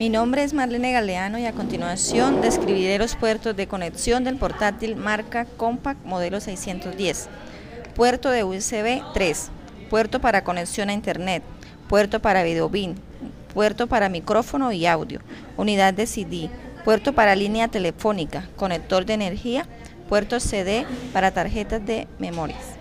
Mi nombre es Marlene Galeano y a continuación describiré los puertos de conexión del portátil marca Compaq modelo 610. Puerto de USB 3, puerto para conexión a internet, puerto para videobin, puerto para micrófono y audio, unidad de CD, puerto para línea telefónica, conector de energía, puerto CD para tarjetas de memorias.